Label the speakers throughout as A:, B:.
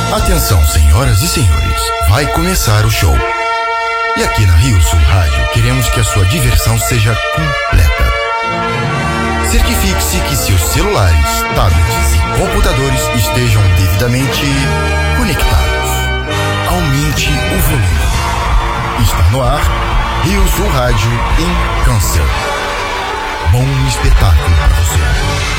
A: Atenção, senhoras e senhores, vai começar o show. E aqui na Rio Sul Rádio, queremos que a sua diversão seja completa. Certifique-se que seus celulares, tablets e computadores estejam devidamente conectados. Aumente o volume. Está no ar, Rio Sul Rádio em Câncer. Bom espetáculo para você.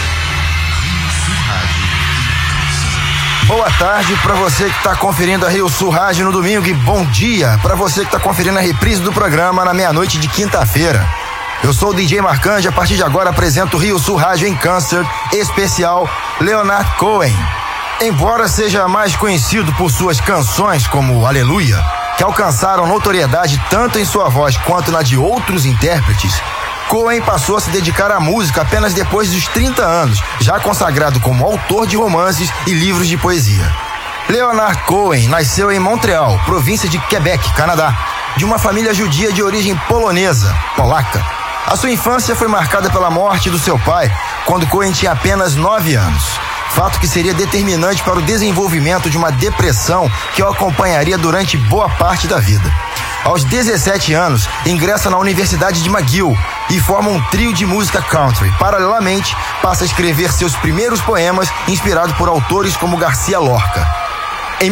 A: Boa tarde para você que está conferindo a Rio Sul Rádio no domingo e bom dia para você que está conferindo a reprise do programa na meia-noite de quinta-feira. Eu sou o DJ Marcante e a partir de agora apresento o Rio Sul Rádio em Câncer, especial Leonard Cohen. Embora seja mais conhecido por suas canções como Aleluia, que alcançaram notoriedade tanto em sua voz quanto na de outros intérpretes, Cohen passou a se dedicar à música apenas depois dos 30 anos, já consagrado como autor de romances e livros de poesia. Leonard Cohen nasceu em Montreal, província de Quebec, Canadá, de uma família judia de origem polonesa, polaca. A sua infância foi marcada pela morte do seu pai, quando Cohen tinha apenas 9 anos. Fato que seria determinante para o desenvolvimento de uma depressão que o acompanharia durante boa parte da vida. Aos 17 anos, ingressa na Universidade de McGill e forma um trio de música country. Paralelamente, passa a escrever seus primeiros poemas, inspirado por autores como Garcia Lorca. Em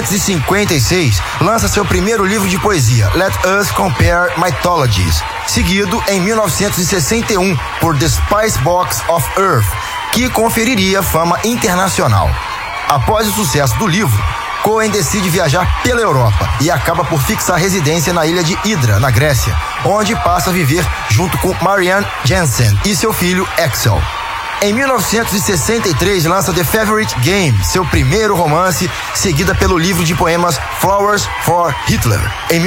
A: 1956, lança seu primeiro livro de poesia, Let Us Compare Mythologies, seguido em 1961 por The Spice Box of Earth, que conferiria fama internacional. Após o sucesso do livro, Cohen decide viajar pela Europa e acaba por fixar residência na ilha de Hydra, na Grécia, onde passa a viver junto com Marianne Jansen e seu filho Axel. Em 1963, lança The Favorite Game, seu primeiro romance, seguida pelo livro de poemas Flowers for Hitler, em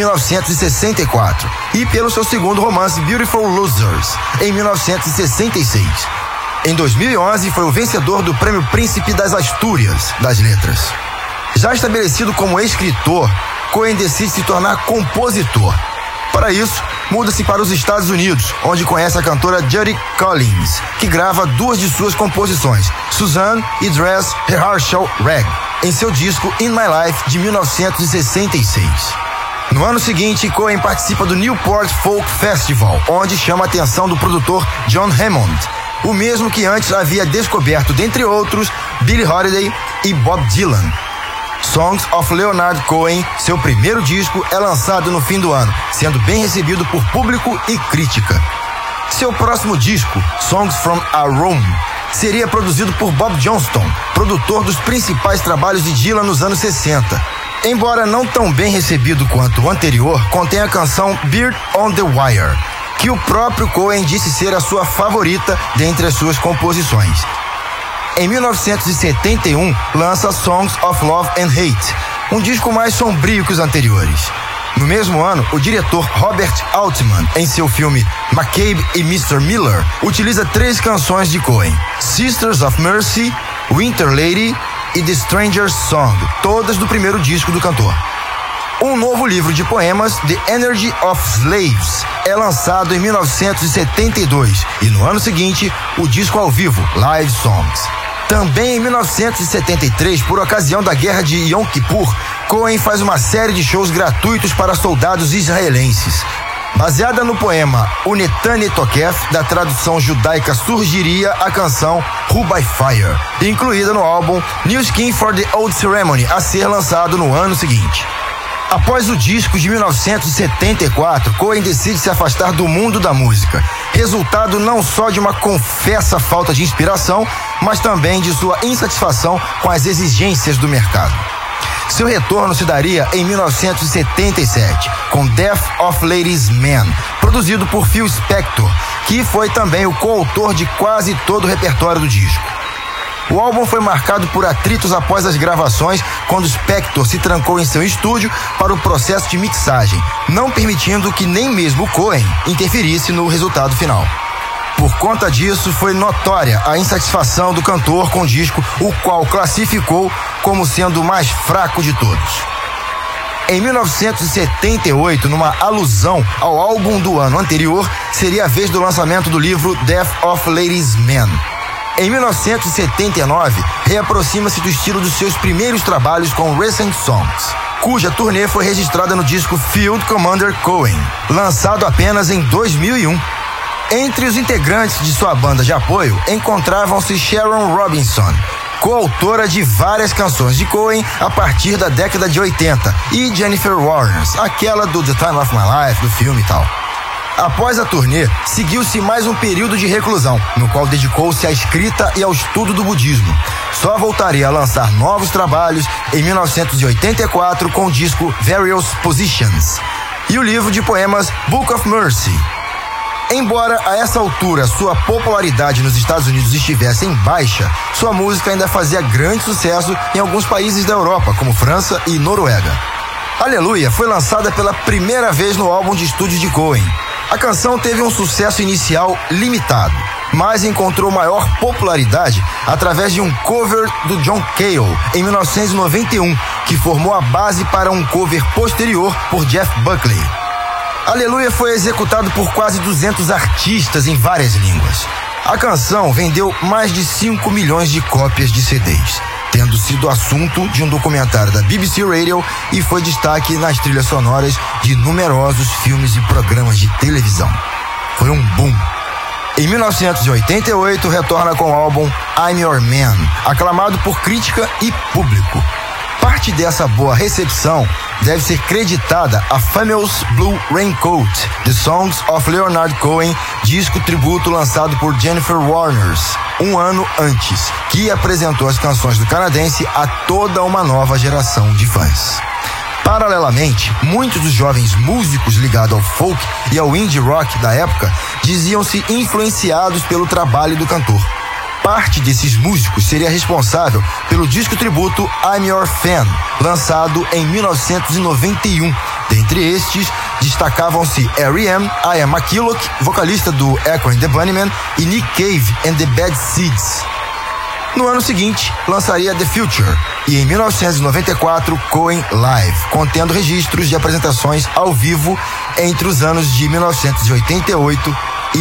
A: 1964, e pelo seu segundo romance Beautiful Losers, em 1966. Em 2011, foi o vencedor do Prêmio Príncipe das Astúrias das Letras. Já estabelecido como escritor, Cohen decide se tornar compositor. Para isso, muda-se para os Estados Unidos, onde conhece a cantora Judy Collins, que grava duas de suas composições, Suzanne e Dress Rehearsal Rag, em seu disco In My Life, de 1966. No ano seguinte, Cohen participa do Newport Folk Festival, onde chama a atenção do produtor John Hammond, o mesmo que antes havia descoberto, dentre outros, Billie Holiday e Bob Dylan. Songs of Leonard Cohen, seu primeiro disco, é lançado no fim do ano, sendo bem recebido por público e crítica. Seu próximo disco, Songs from a Room, seria produzido por Bob Johnston, produtor dos principais trabalhos de Dylan nos anos 60. Embora não tão bem recebido quanto o anterior, contém a canção Beard on the Wire, que o próprio Cohen disse ser a sua favorita dentre as suas composições. Em 1971, lança Songs of Love and Hate, um disco mais sombrio que os anteriores. No mesmo ano, o diretor Robert Altman, em seu filme McCabe e Mr. Miller, utiliza 3 canções de Cohen: Sisters of Mercy, Winter Lady e The Stranger's Song, todas do primeiro disco do cantor. Um novo livro de poemas, The Energy of Slaves, é lançado em 1972 e no ano seguinte, o disco ao vivo, Live Songs. Também em 1973, por ocasião da Guerra de Yom Kippur, Cohen faz uma série de shows gratuitos para soldados israelenses. Baseada no poema Unetane Tokef, da tradução judaica, surgiria a canção Who by Fire, incluída no álbum New Skin for the Old Ceremony, a ser lançado no ano seguinte. Após o disco de 1974, Cohen decide se afastar do mundo da música, resultado não só de uma confessa falta de inspiração, mas também de sua insatisfação com as exigências do mercado. Seu retorno se daria em 1977, com Death of Ladies Man, produzido por Phil Spector, que foi também o coautor de quase todo o repertório do disco. O álbum foi marcado por atritos após as gravações, quando Spector se trancou em seu estúdio para o processo de mixagem, não permitindo que nem mesmo Cohen interferisse no resultado final. Por conta disso, foi notória a insatisfação do cantor com o disco, o qual classificou como sendo o mais fraco de todos. Em 1978, numa alusão ao álbum do ano anterior, seria a vez do lançamento do livro Death of Ladies Man. Em 1979, reaproxima-se do estilo dos seus primeiros trabalhos com Recent Songs, cuja turnê foi registrada no disco Field Commander Cohen, lançado apenas em 2001. Entre os integrantes de sua banda de apoio encontravam-se Sharon Robinson, coautora de várias canções de Cohen a partir da década de 80, e Jennifer Warnes, aquela do The Time of My Life, do filme e tal. Após a turnê, seguiu-se mais um período de reclusão, no qual dedicou-se à escrita e ao estudo do budismo. Só voltaria a lançar novos trabalhos em 1984 com o disco Various Positions e o livro de poemas Book of Mercy. Embora a essa altura sua popularidade nos Estados Unidos estivesse em baixa, sua música ainda fazia grande sucesso em alguns países da Europa, como França e Noruega. Aleluia foi lançada pela primeira vez no álbum de estúdio de Cohen. A canção teve um sucesso inicial limitado, mas encontrou maior popularidade através de um cover do John Cale, em 1991, que formou a base para um cover posterior por Jeff Buckley. Aleluia foi executado por quase 200 artistas em várias línguas. A canção vendeu mais de 5 milhões de cópias de CDs, tendo sido assunto de um documentário da BBC Radio e foi destaque nas trilhas sonoras de numerosos filmes e programas de televisão. Foi um boom. Em 1988, retorna com o álbum I'm Your Man, aclamado por crítica e público. Parte dessa boa recepção deve ser creditada a Famous Blue Raincoat, The Songs of Leonard Cohen, disco tributo lançado por Jennifer Warnes, um ano antes, que apresentou as canções do canadense a toda uma nova geração de fãs. Paralelamente, muitos dos jovens músicos ligados ao folk e ao indie rock da época diziam-se influenciados pelo trabalho do cantor. Parte desses músicos seria responsável pelo disco tributo I'm Your Fan, lançado em 1991. Dentre estes, destacavam-se R.E.M., Ian McKillop, vocalista do Echo and the Bunnymen, e Nick Cave and the Bad Seeds. No ano seguinte, lançaria The Future, e em 1994, Cohen Live, contendo registros de apresentações ao vivo entre os anos de 1988 e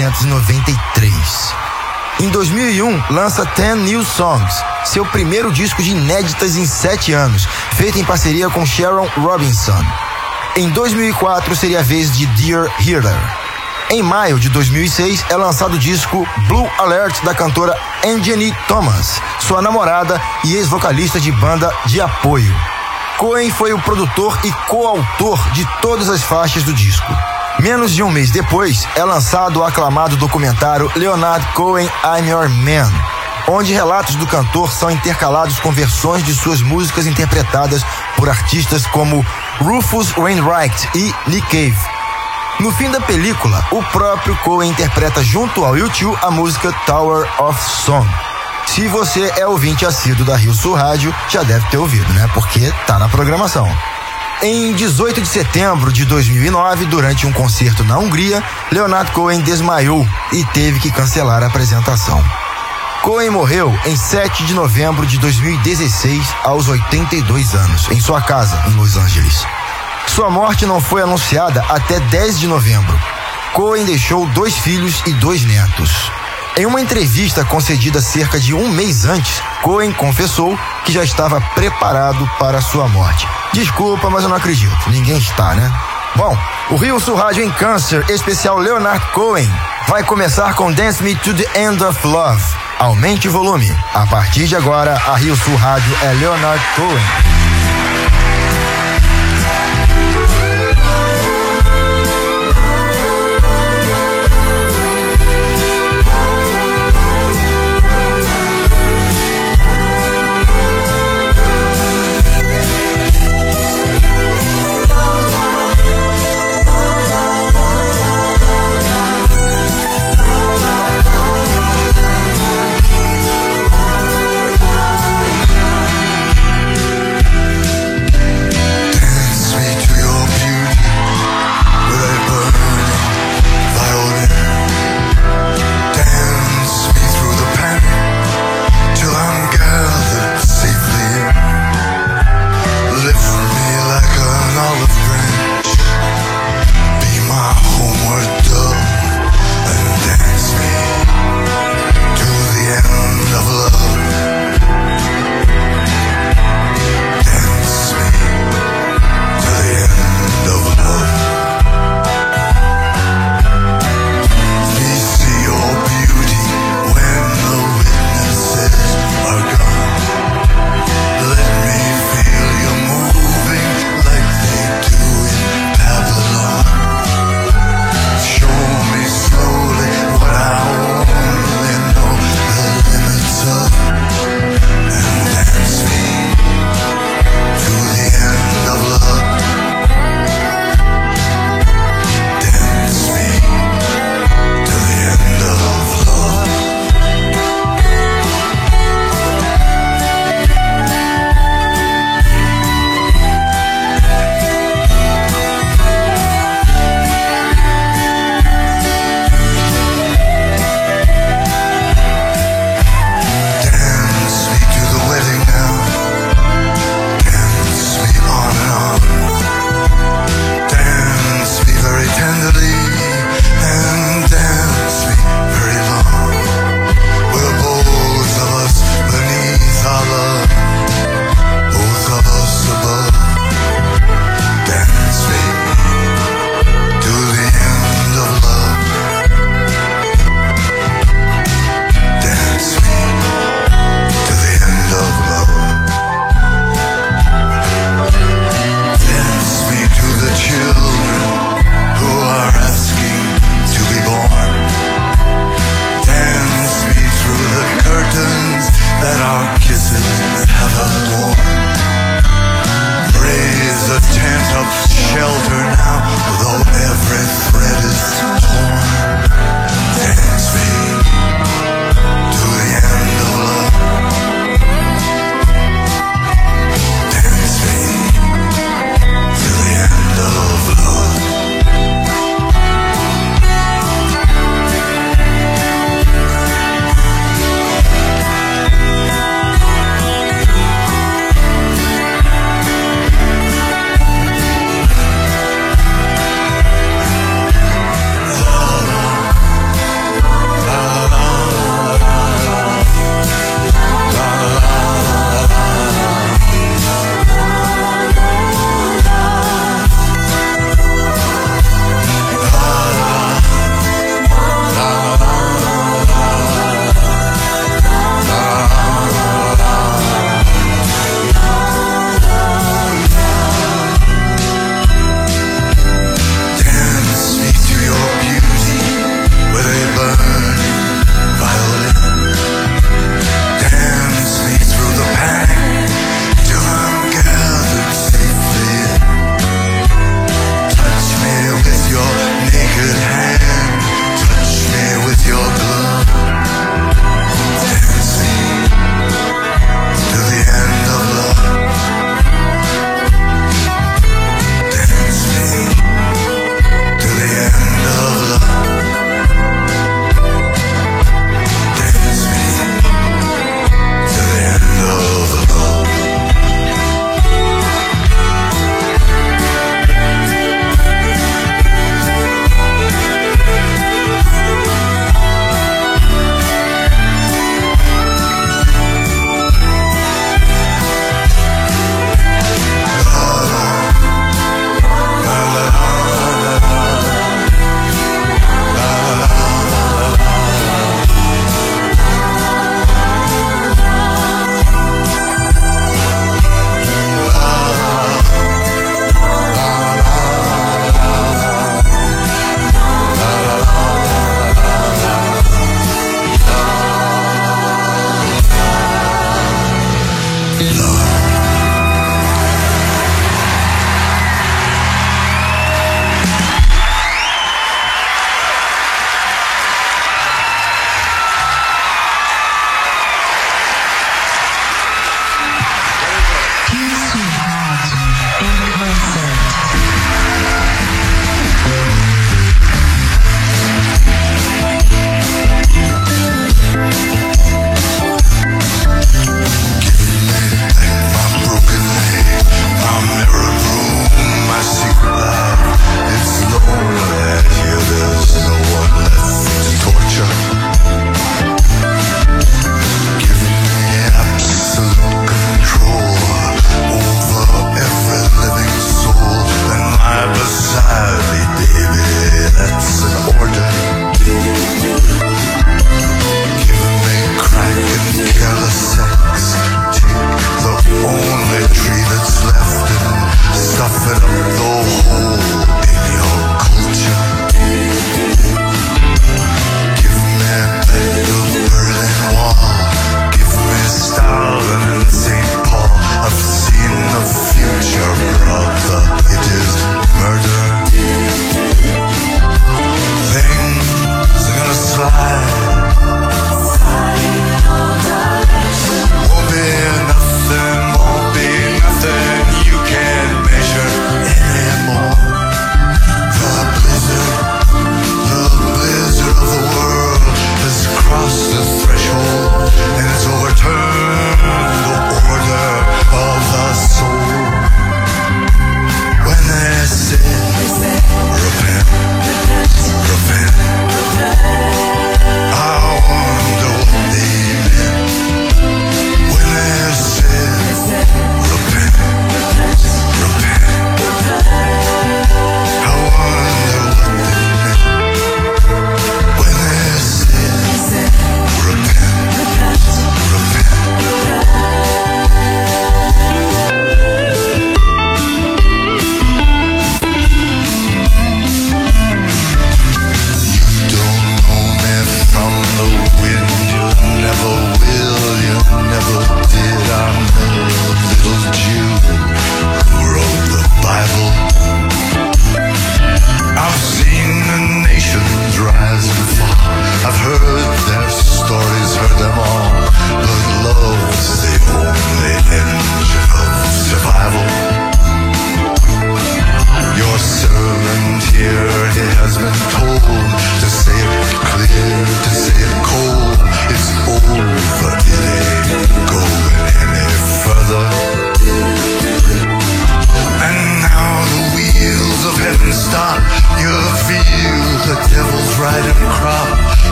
A: 1993. Em 2001, lança 10 New Songs, seu primeiro disco de inéditas em 7 anos, feito em parceria com Sharon Robinson. Em 2004, seria a vez de Dear Healer. Em maio de 2006, é lançado o disco Blue Alert da cantora Anjani Thomas, sua namorada e ex-vocalista de banda de apoio. Cohen foi o produtor e coautor de todas as faixas do disco. Menos de um mês depois, é lançado o aclamado documentário Leonard Cohen I'm Your Man, onde relatos do cantor são intercalados com versões de suas músicas interpretadas por artistas como Rufus Wainwright e Nick Cave. No fim da película, o próprio Cohen interpreta junto ao U2 a música Tower of Song. Se você é ouvinte assíduo da Rio Sul Rádio, já deve ter ouvido, né? Porque tá na programação. Em 18 de setembro de 2009, durante um concerto na Hungria, Leonard Cohen desmaiou e teve que cancelar a apresentação. Cohen morreu em 7 de novembro de 2016, aos 82 anos, em sua casa, em Los Angeles. Sua morte não foi anunciada até 10 de novembro. Cohen deixou 2 filhos e 2 netos. Em uma entrevista concedida cerca de um mês antes, Cohen confessou que já estava preparado para sua morte. Desculpa, mas eu não acredito. Ninguém está, né? Bom, o Rio Sul Rádio em Câncer, especial Leonard Cohen, vai começar com Dance Me to the End of Love. Aumente o volume. A partir de agora, a Rio Sul Rádio é Leonard Cohen.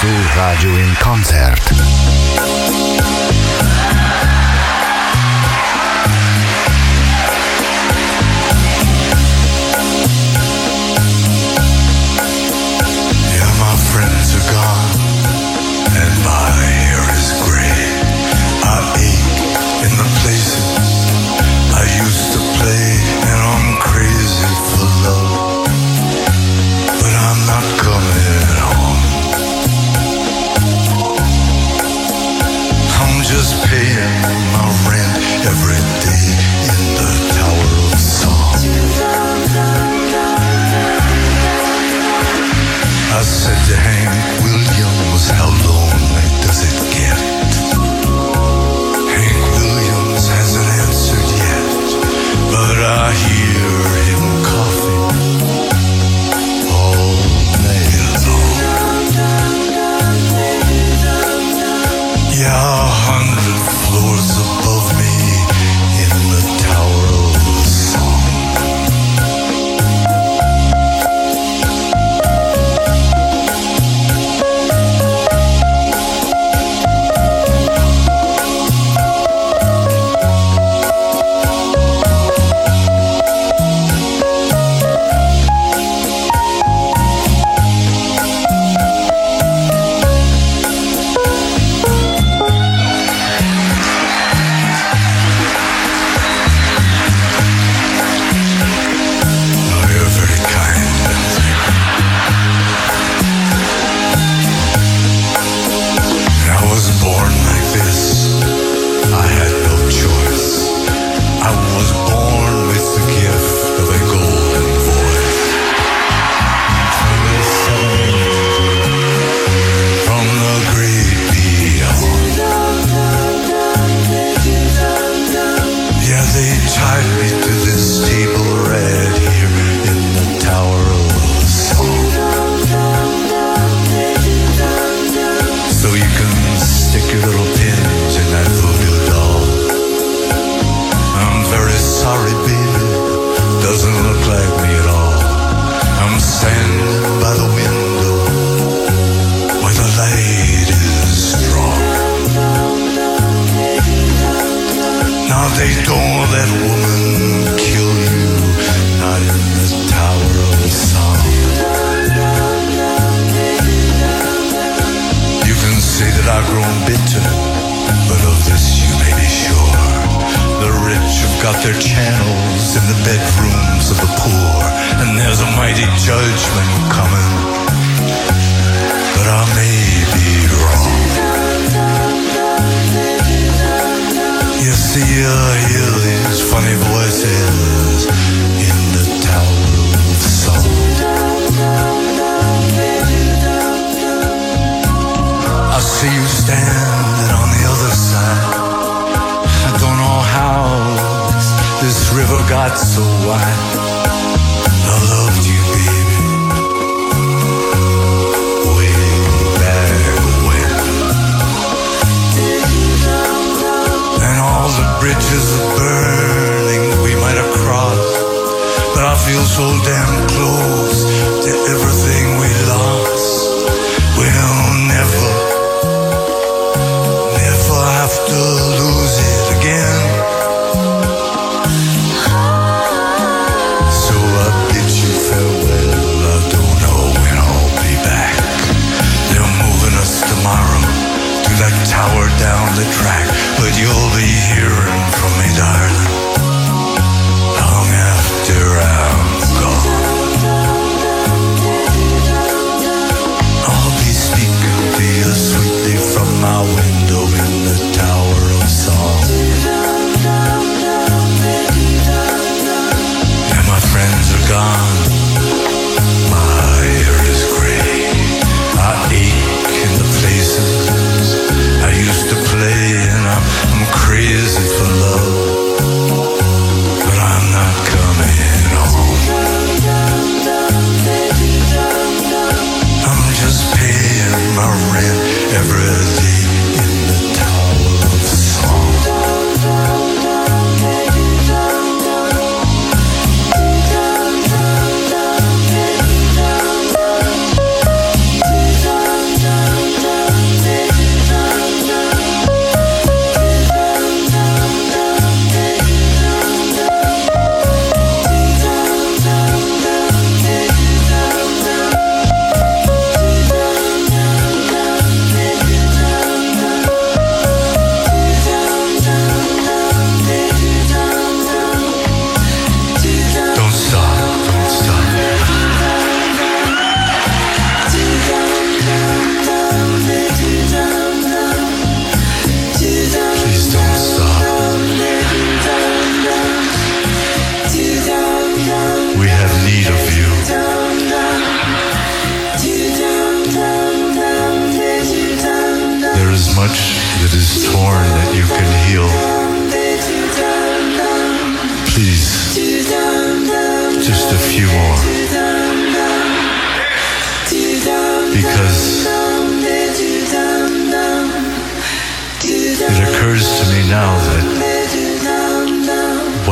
B: Sul Radio in Concert.
C: Friends are gone and my hair is gray. I ache in the places I used to play, and I'm crazy for love, but I'm not coming home. I'm just paying my rent every day in the Tower of Song. I said to Hank Williams, how lonely does it get? Hank Williams hasn't answered yet, but I hear him coughing all night long. Yeah, 100 floors above me in the Tower of Song.
D: Long after I'm gone.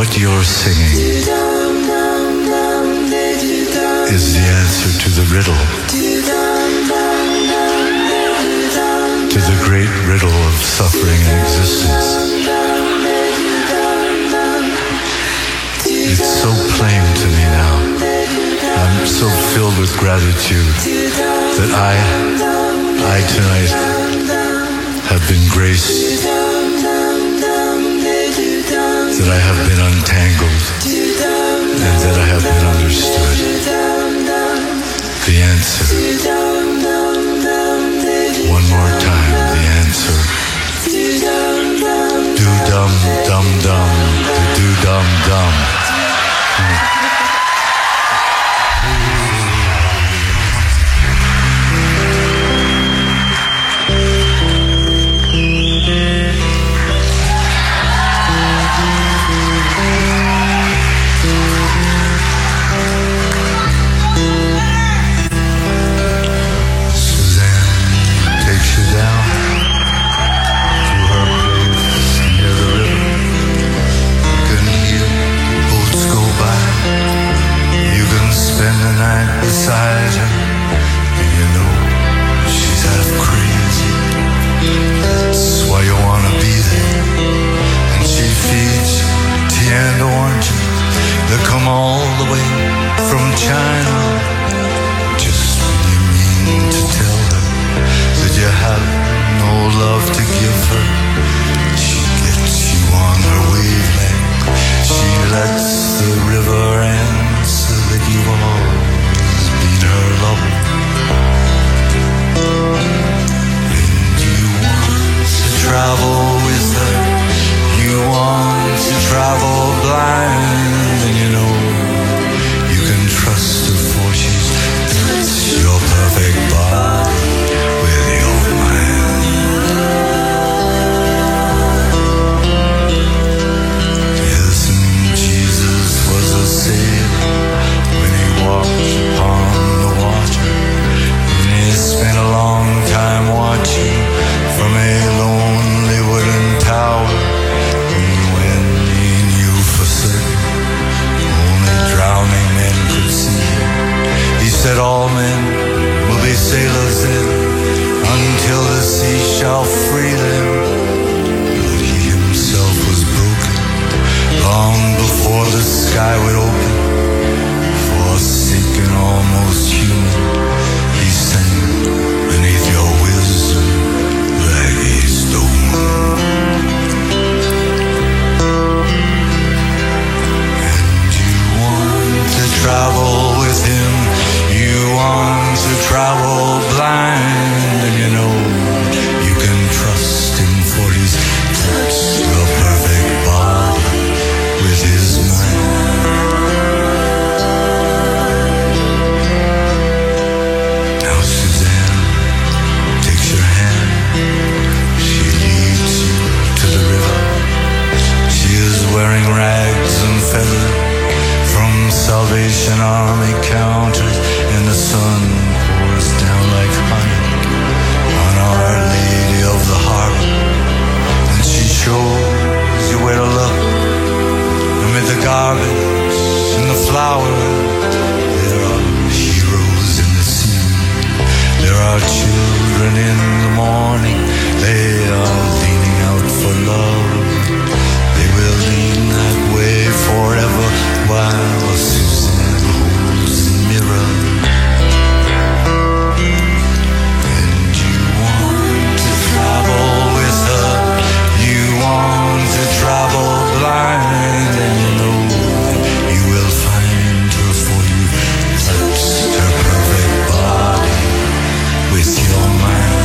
C: what you're singing is the answer to the riddle, to the great riddle of suffering and existence. It's so plain to me now. I'm so filled with gratitude that I tonight have been graced, that I have been untangled, and that I have been understood. The answer. One more time, the answer. Do-dum-dum-dum, do-dum-dum. Beside her, and you know she's half crazy. That's why you wanna be there. And she feeds you tea and oranges that come all the way from China. Just when you mean to tell her that you have no love to give her, she gets you on her wavelength. She lets the river answer that you are her lover. And you want to travel with her, you want to travel blind, and you know you can trust her, for she's your perfect body with your mind. Isn't Jesus was a sailor when he walked upon spent a long time watching from a lonely wooden tower. And when he knew for certain only drowning men could see him, he said all men will be sailors then until the sea shall free them. But he himself was broken long before the sky would open. Forsaken, almost human, he sang beneath your wisdom like a stone. And you want to travel with him, you want to travel blind, and you know you can trust him, for he's touched your perfect body with his mind. Wearing rags and feathers from Salvation Army counters, and the sun pours down like honey on Our Lady of the Harbor, and she shows you where to look. Amid the garbage and the flowers, there are heroes in the sea. There are children in the morning, they are leaning out for love. We'll lean that way forever while Suzanne holds the mirror. And you want to travel with her, you want to travel blind, and you know you will find her, for you touched her perfect body with your mind.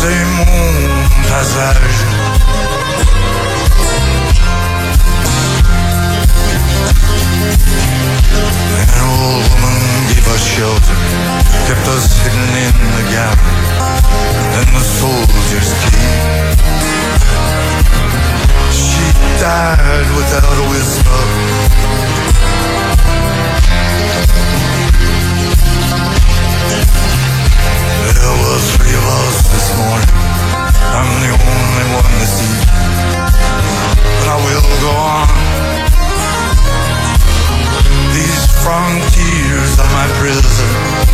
C: c'est mon passage. An old woman gave us shelter, kept us hidden in the gallery. Then the soldiers came. She died without a whisper. There were three of us this morning. I'm the only one this evening, but I will go on. These frontiers are my prison.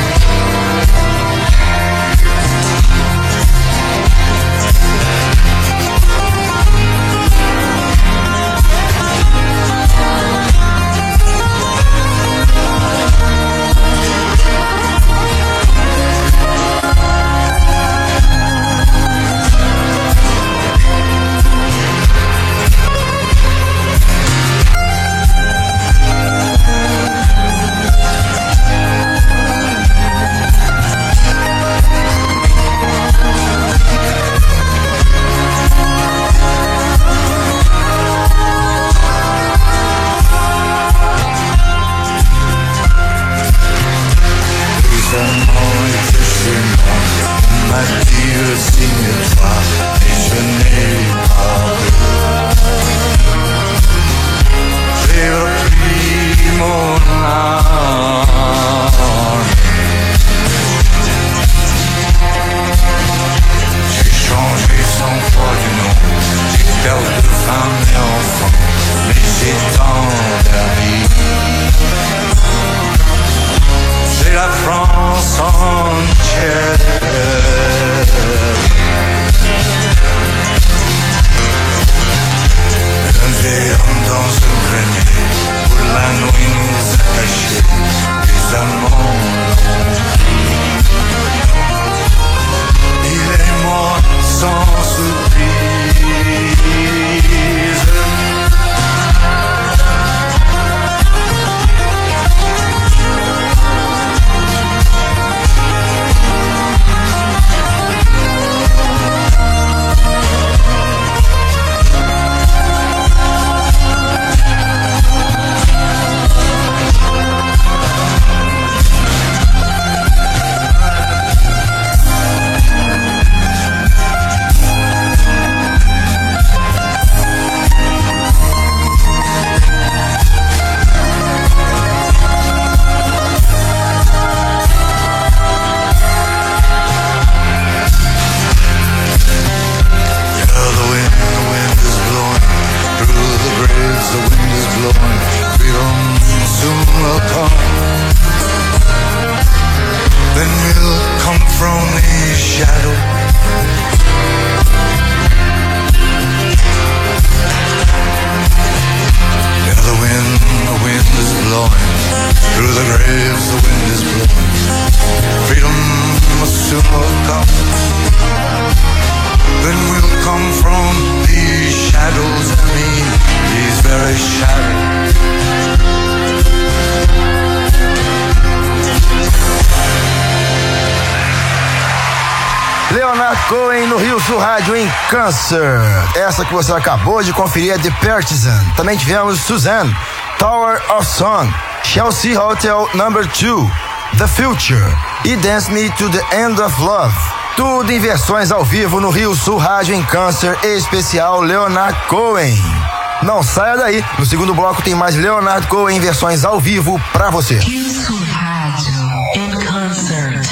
A: Leonard Cohen no Rio Sul Rádio em Câncer. Essa que você acabou de conferir é The Partisan. Também tivemos Suzanne, Tower of Song, Chelsea Hotel No. 2, The Future e Dance Me to the End of Love. Tudo em versões ao vivo no Rio Sul Rádio em Câncer, especial Leonard Cohen. Não saia daí, no segundo bloco tem mais Leonard Cohen em versões ao vivo pra você.
D: Rio Sul Rádio em Concert.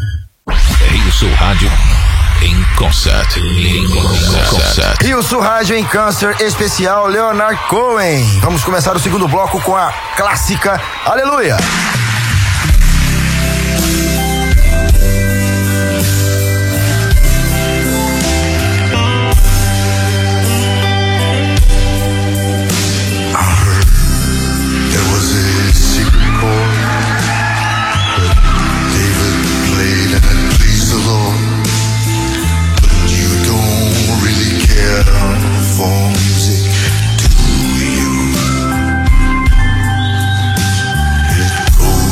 B: Rio Sul Rádio em Concert.
A: Rio Sul Rádio em Câncer, especial Leonard Cohen. Vamos começar o segundo bloco com a clássica Aleluia.
C: It goes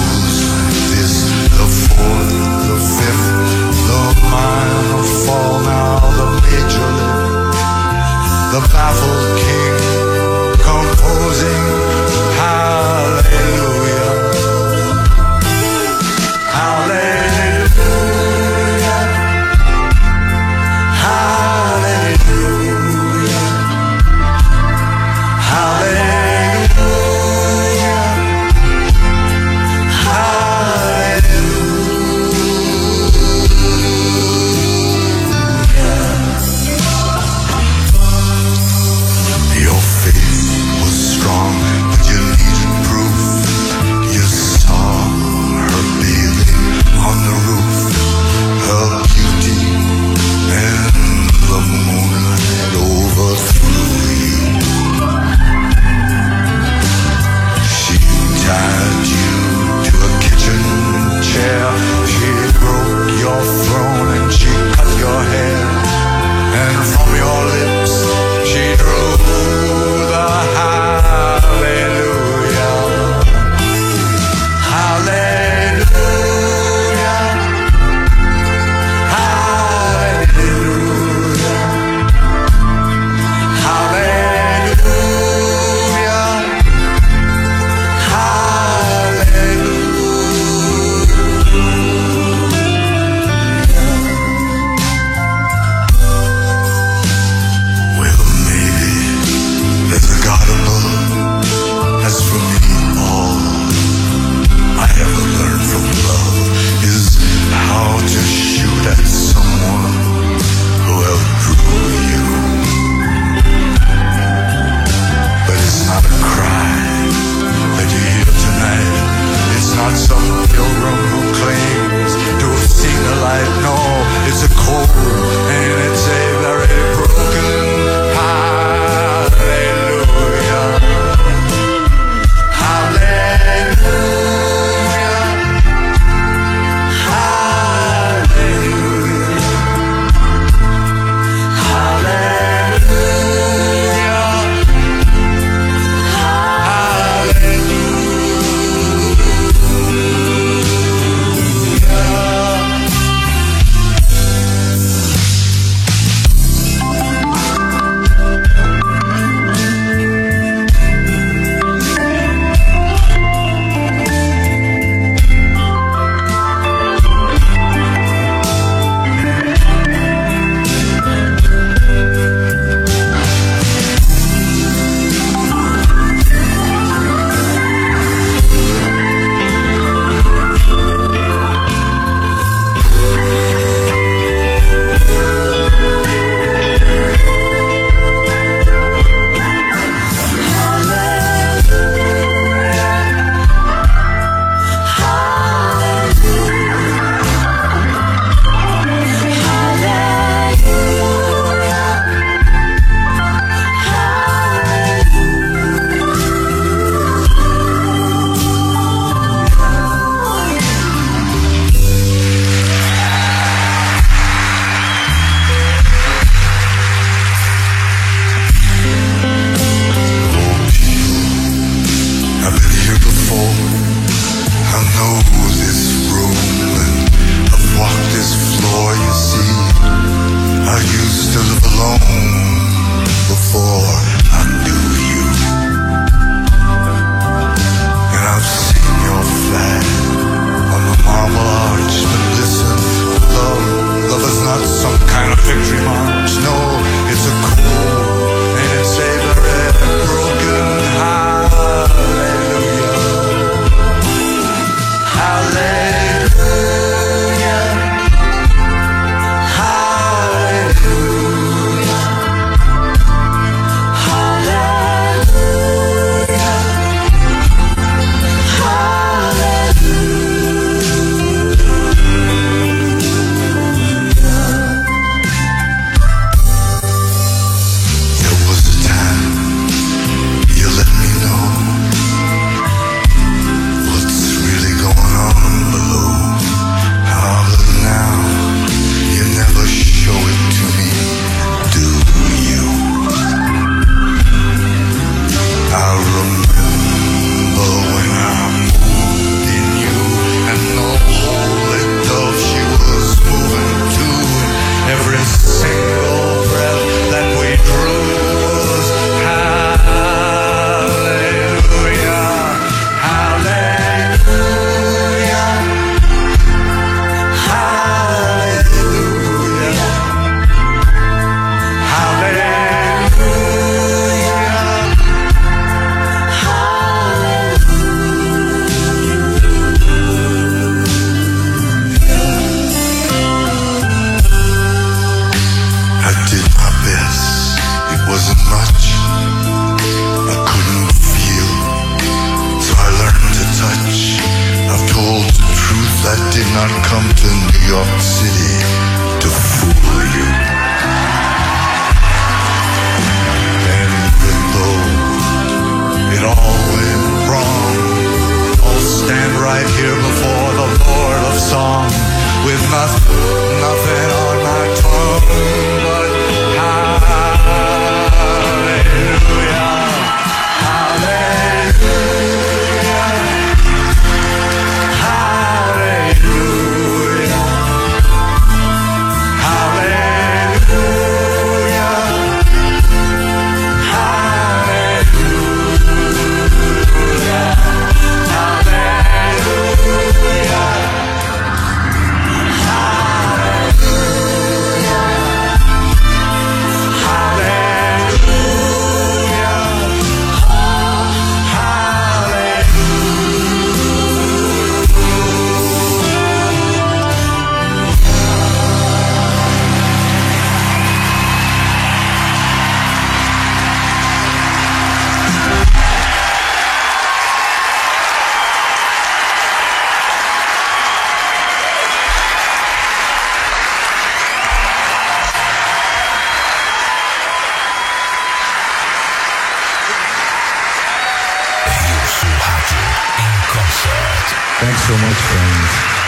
C: Thanks so much, friends.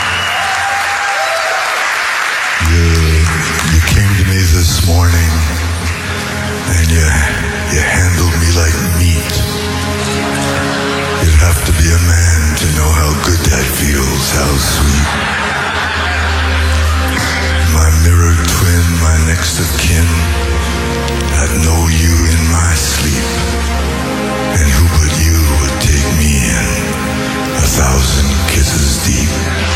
C: You came to me this morning and you handled me like meat. You'd have to be a man to know how good that feels, how sweet. My mirror twin, my next of kin, I'd know you in my sleep. And who but you would take me in 1,000 kisses deep?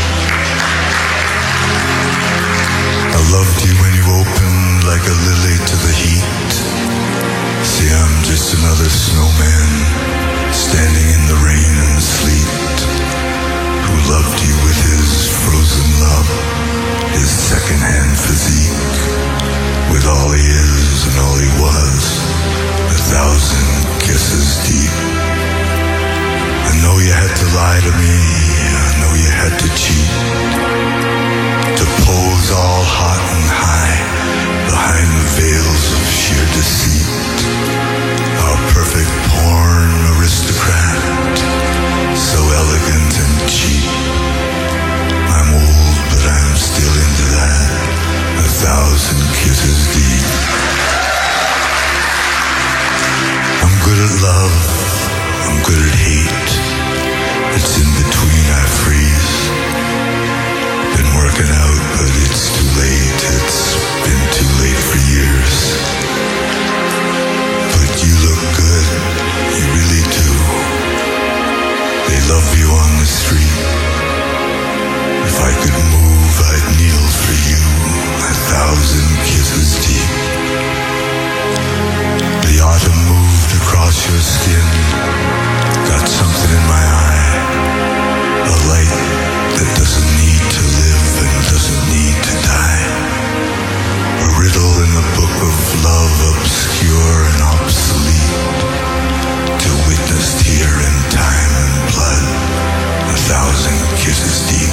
C: I loved you when you opened like a lily to the heat. See, I'm just another snowman standing in the rain and sleet, who loved you with his frozen love, his second-hand physique, with all he is and all he was, 1,000 kisses deep. I know you had to lie to me, I know you had to cheat, to pose all hot and high behind the veils of sheer deceit. Our perfect porn aristocrat, so elegant and cheap. I'm old, but I'm still into that, 1,000 kisses deep. I'm good at love, I'm good at hate. It's in between I freeze. Been working out, but it's too late. It's been too late for years. But you look good, you really do. They love you on the street. If I could move, I'd kneel for you, 1,000 kisses deep. The autumn moved across your skin, got something in my eye, a light that doesn't need to live and doesn't need to die. A riddle in the book of love, obscure and obsolete, till witnessed here in time and blood, 1,000 kisses deep.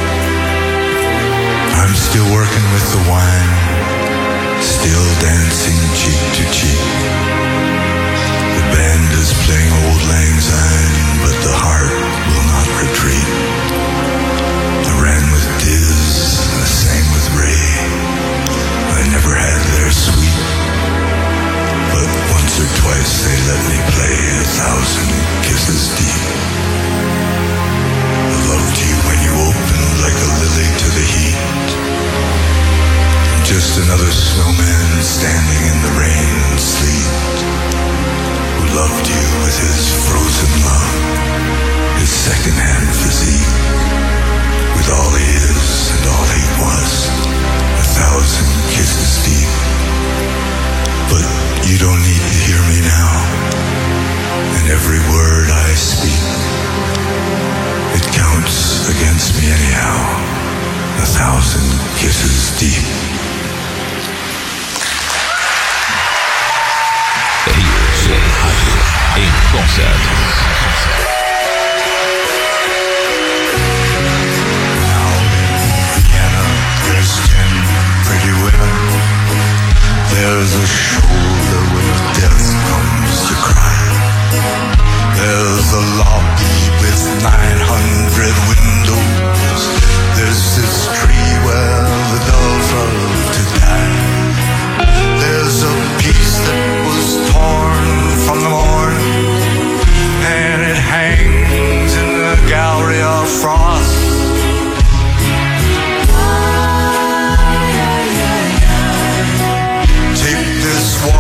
C: I'm still working with the wine, still dancing cheek to cheek. The band is playing Auld Lang Syne, but the heart will not retreat. I ran with Diz, I sang with Ray. I never had their suite, but once or twice they let me play 1,000 kisses deep. I loved you when you opened like a lily to the heat. Just another snowman standing in the rain and sleet, who loved you with his frozen love, his second-hand physique, with all he is and all he was, 1,000 kisses deep. But you don't need to hear me now, and every word I speak, it counts against me anyhow, 1,000 kisses deep.
B: Em concerto.
C: Now in Vienna, there's 10 pretty women. There's a shoulder where death comes to cry. There's a lobby with 900 windows. There's this tree where the doves love to die. There's a piece that was torn from the morn, and it hangs in the gallery of frost. Take this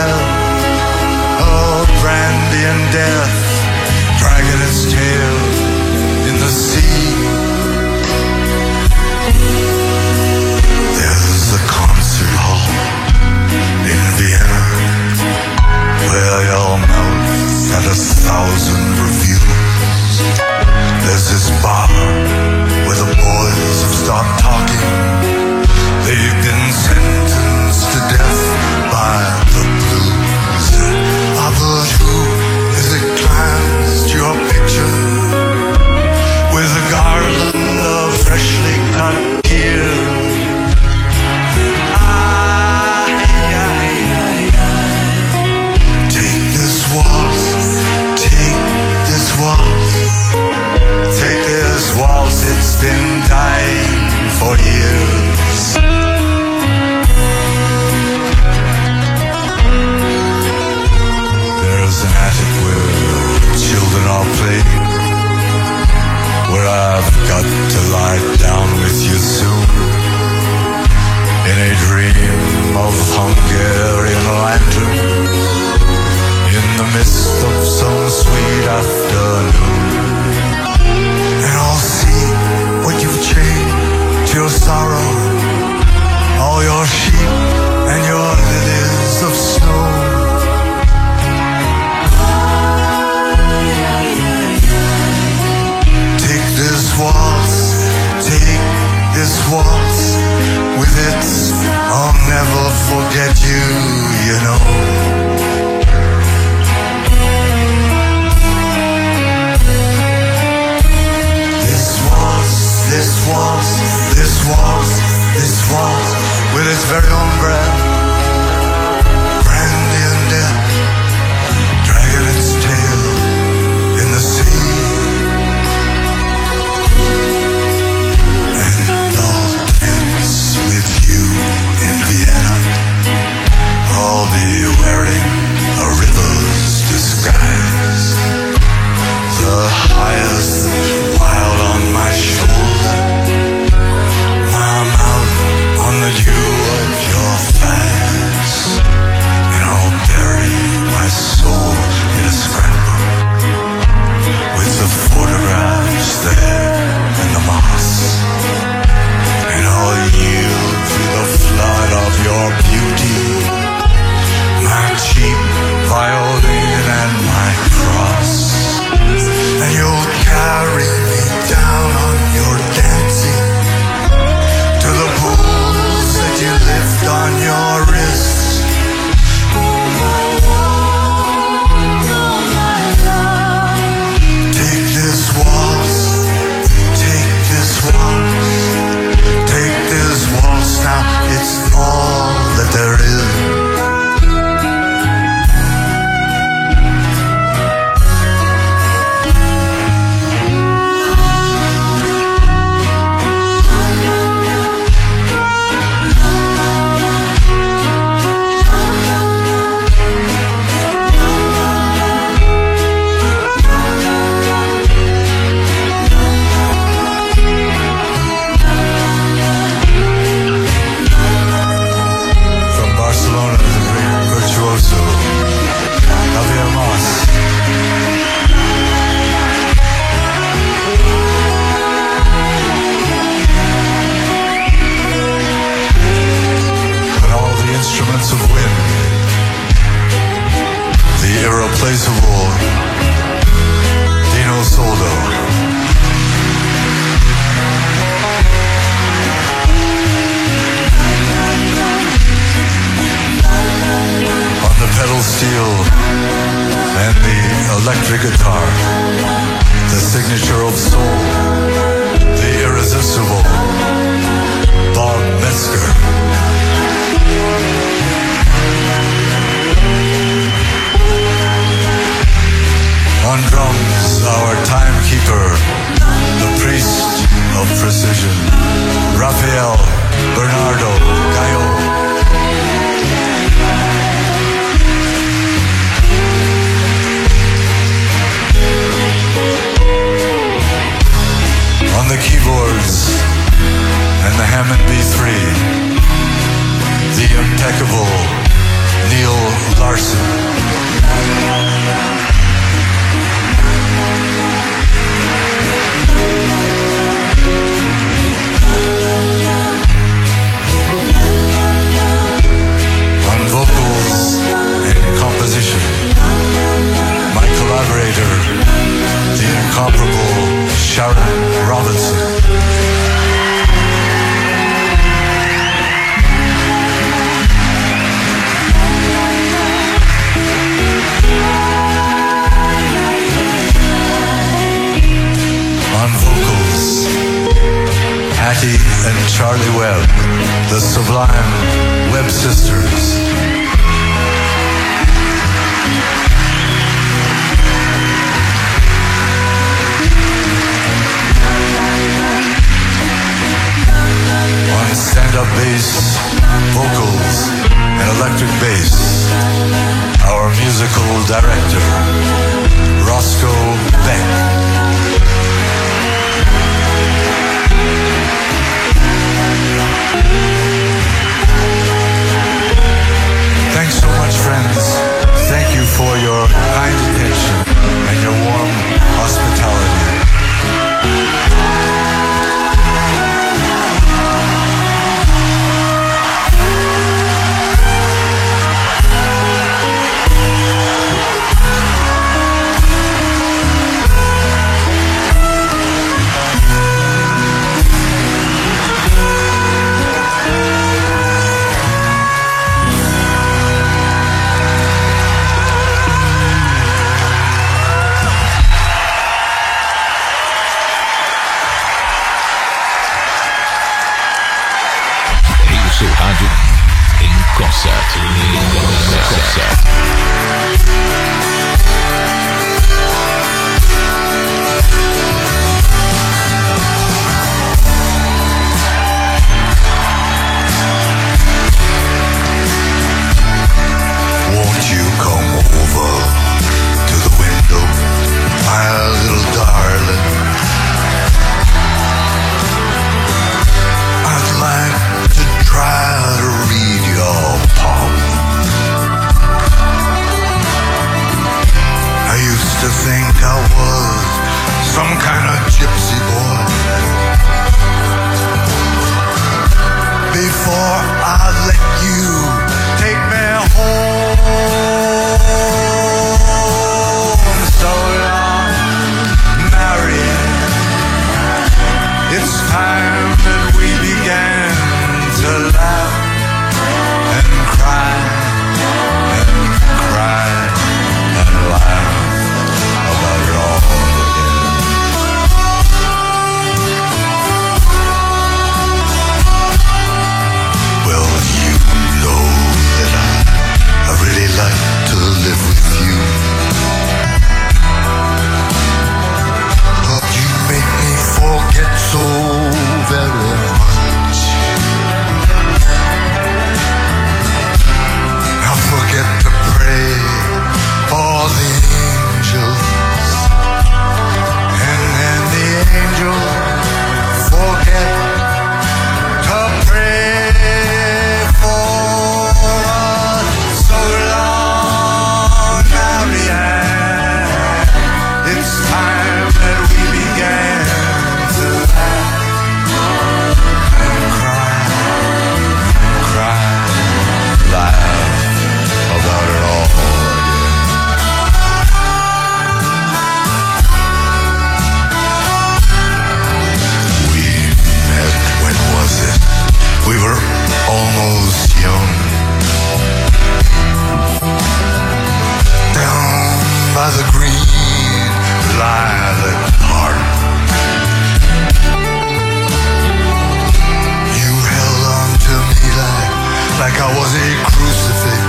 C: well. Oh, brandy and death, dragging its tail in the sea. There's the concert hall in Vienna, where your mouth had 1,000 reviews. There's this bar where the boys have stopped talking. They've been sentenced to death by the blues. Ah, but who is it climbs to your picture with a garland of freshly cut gear? Take this waltz, take this waltz, take this waltz, it's been dying for years. There's an attic where children are playing, where I've got to lie down with you soon, in a dream of Hungarian lanterns, in the midst of some sweet afternoon. And I'll see what you've chained to your sorrow, all your sheep and your lilies of snow. Take this waltz, take this waltz, with it I'll never forget you, you know. This waltz, this waltz, this waltz, this waltz, with its very own breath, brandy and death, dragging its tail in the sea. And I'll dance with you in Vienna. I'll be wearing a river's disguise, the highest wild on my shoulder, my mouth on the dew of your thighs, and I'll bury my soul in a scrapbook with the photographs there and the moss, and I'll yield to the flood of your beauty, my cheap violin and my cross, and you'll carry me down on your dancing to the pools that you lift on your wrists. Take this waltz, take this waltz, take this waltz now, it's all that there is. From Barcelona, the great virtuoso Javier Mas. And all the instruments of wind, the irreplaceable Dino Soldo. On the pedal steel and the electric guitar, the signature of soul, the irresistible Bob Metzger. On drums, our timekeeper, the priest of precision, Rafael Bernardo Gallo. On the keyboards and the Hammond B3, the impeccable Neil Larson. incomparable Sharon Robinson. On vocals, Hattie and Charlie Webb, the sublime Webb sisters. On stand-up bass, vocals, and electric bass, our musical director, Roscoe Beck. Thanks so much, friends. Thank you for your kind attention and your warm hospitality.
B: Rádio em concerto.
C: Won't you come over to the window, my little darling? I'd like to try to read your palm. I used to think I was some kind of gypsy boy before I let you take me home. So long, Marian, it's time that we began to laugh and cry and cry and laugh about it all again. Well, you know that I really like to live with you, but you make me forget so very much. I forget to pray for the angels, and then the angels forget to pray for us. So long, Marianne, it's time that we began to laugh and cry, laugh about it all again. We met, when was it? We were almost young, down by the green lilac park. You held on to me like I was a crucifix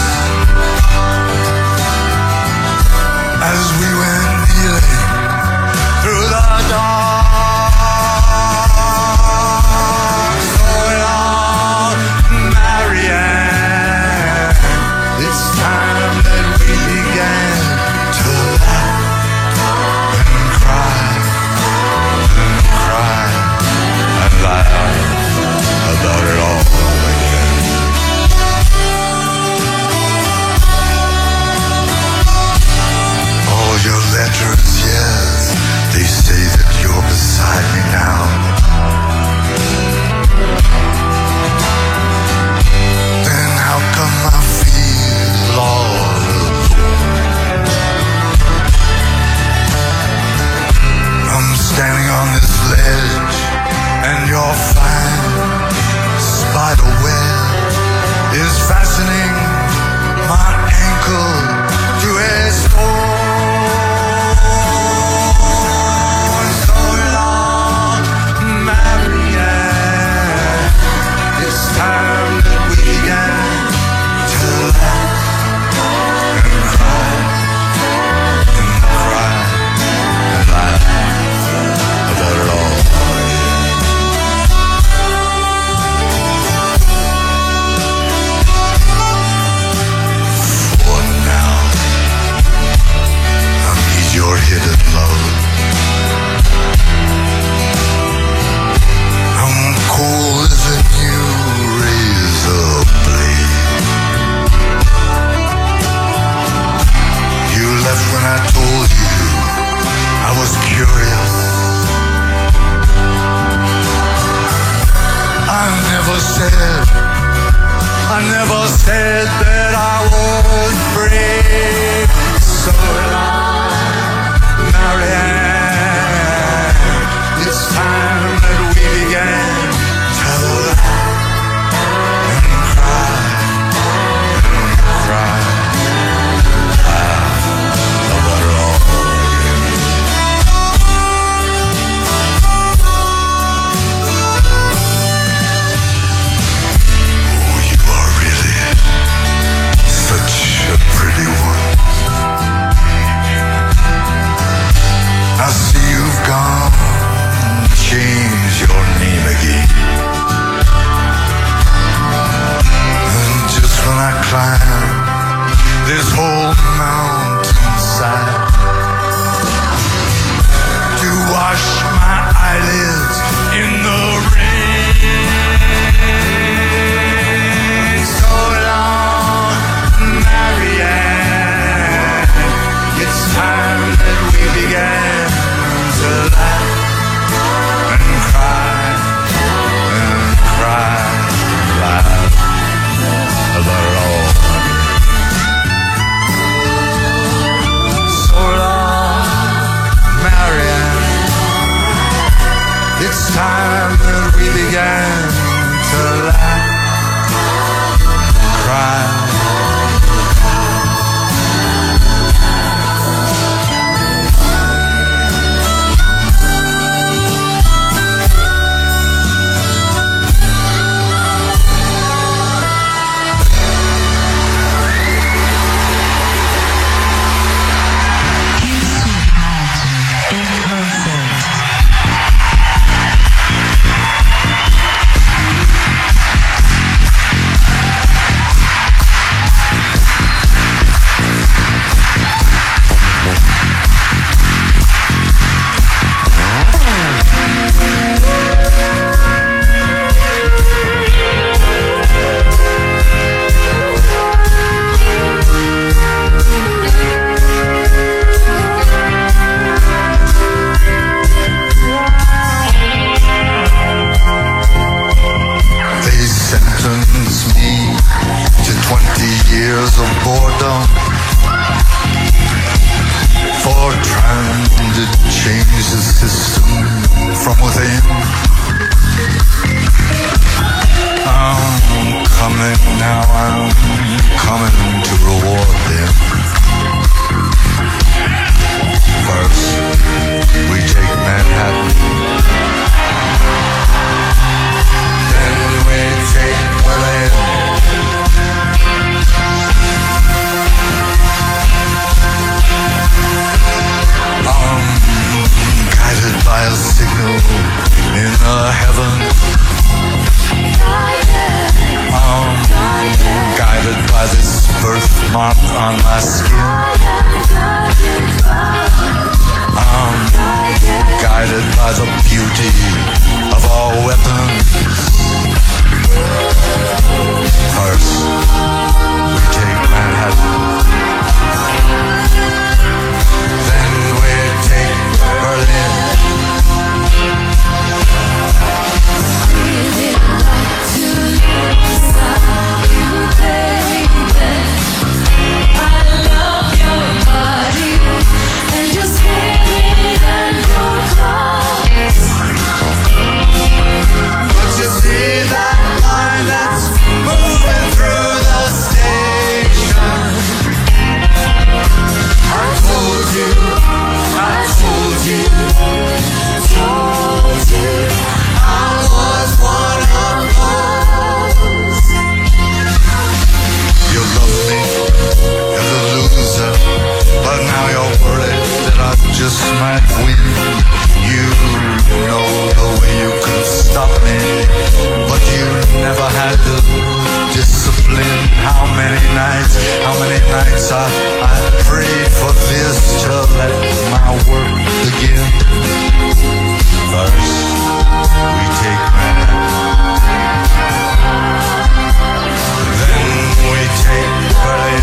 C: as we went kneeling through the dark. So long, Marianne, it's time that we began to laugh and cry and laugh about it all again. All your letters, yes, they say that you're beside me now. Then how come I feel all alone? change the system from within. I'm coming now, I'm coming to reward them. First, we take Manhattan. Then we take Berlin. Guided by a signal in the heavens. Guided by this birthmark on my skin. Guided by the beauty of our weapons. First, we take Manhattan. Then we take Berlin. Just might win. You know the way you could stop me, but you never had the discipline. How many nights I prayed for this to let my work begin. First, we take Manhattan. Then we take Berlin.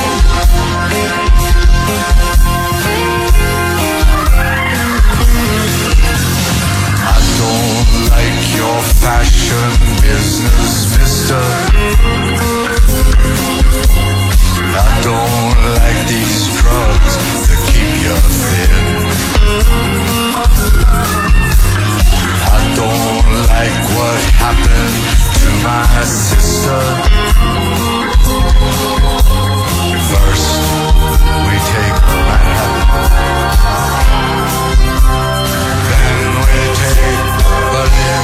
C: Your fashion business, mister. I don't like these drugs that keep you thin. I don't like what happened to my sister. First, we take Manhattan. Then we take Berlin.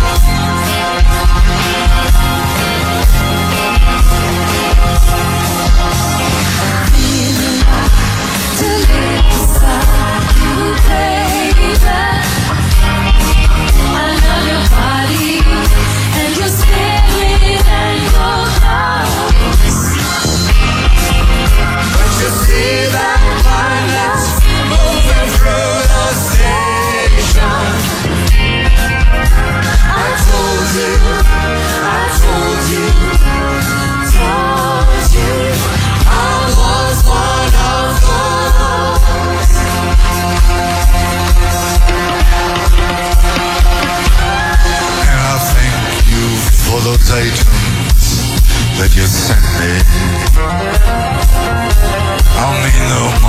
C: Those items that you sent me, I mean them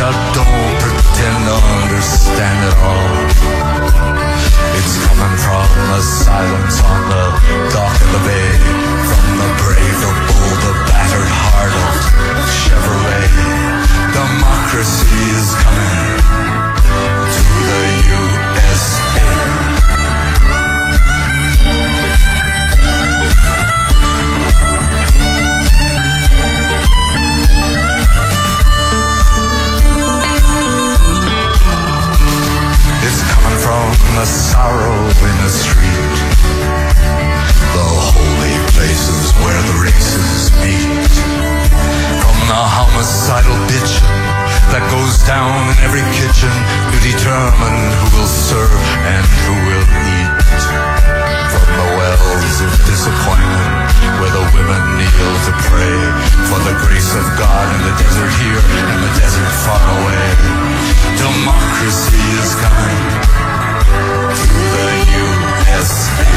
C: now don't pretend to understand it all. It's coming from the silence on the dock of the bay, from the brave, the bold, the battered heart of Chevrolet. Democracy is coming to the USA. It's coming from the sorrow in the street, the holy places where the races meet, from the homicidal bitch that goes down in every kitchen to determine who will serve and who will eat, from the wells of disappointment where the women kneel to pray for the grace of God in the desert here and the desert far away. Democracy is coming to the USA.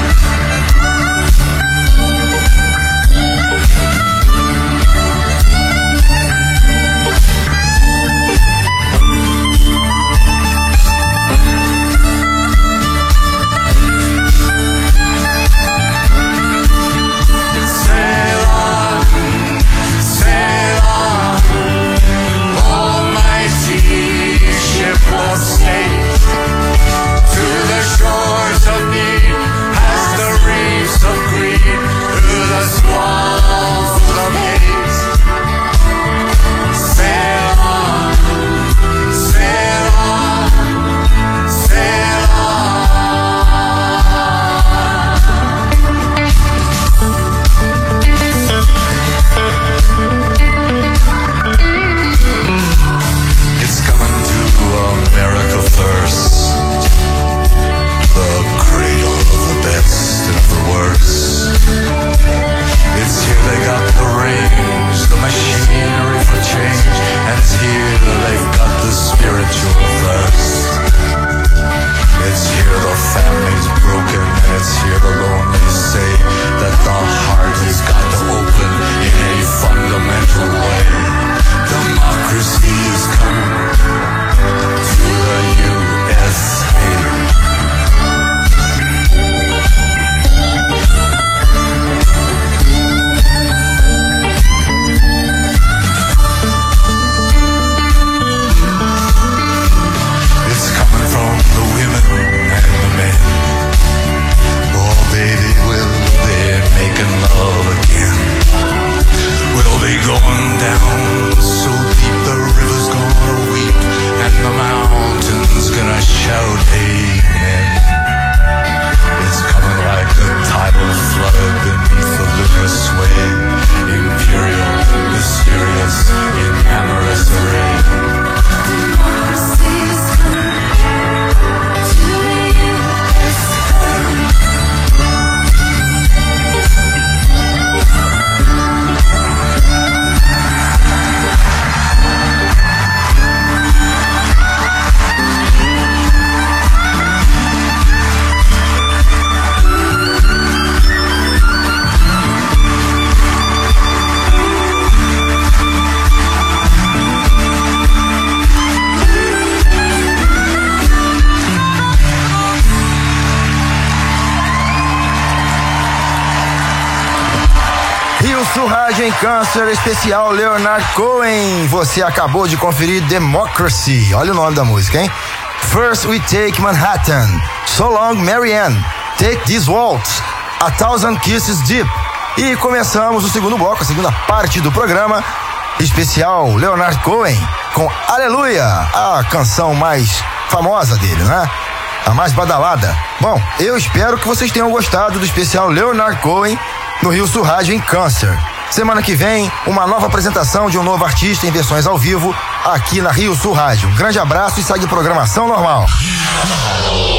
A: Surragem Câncer, especial Leonard Cohen. Você acabou de conferir Democracy. Olha o nome da música, hein? First We Take Manhattan, So Long Marianne, Take This Waltz, A Thousand Kisses Deep. E começamos o segundo bloco, a segunda parte do programa, especial Leonard Cohen, com Aleluia, a canção mais famosa dele, né? A mais badalada. Bom, eu espero que vocês tenham gostado do especial Leonard Cohen no Rio Surragem Câncer. Semana que vem, uma nova apresentação de um novo artista em versões ao vivo aqui na Rio Surragem. Um grande abraço e segue programação normal.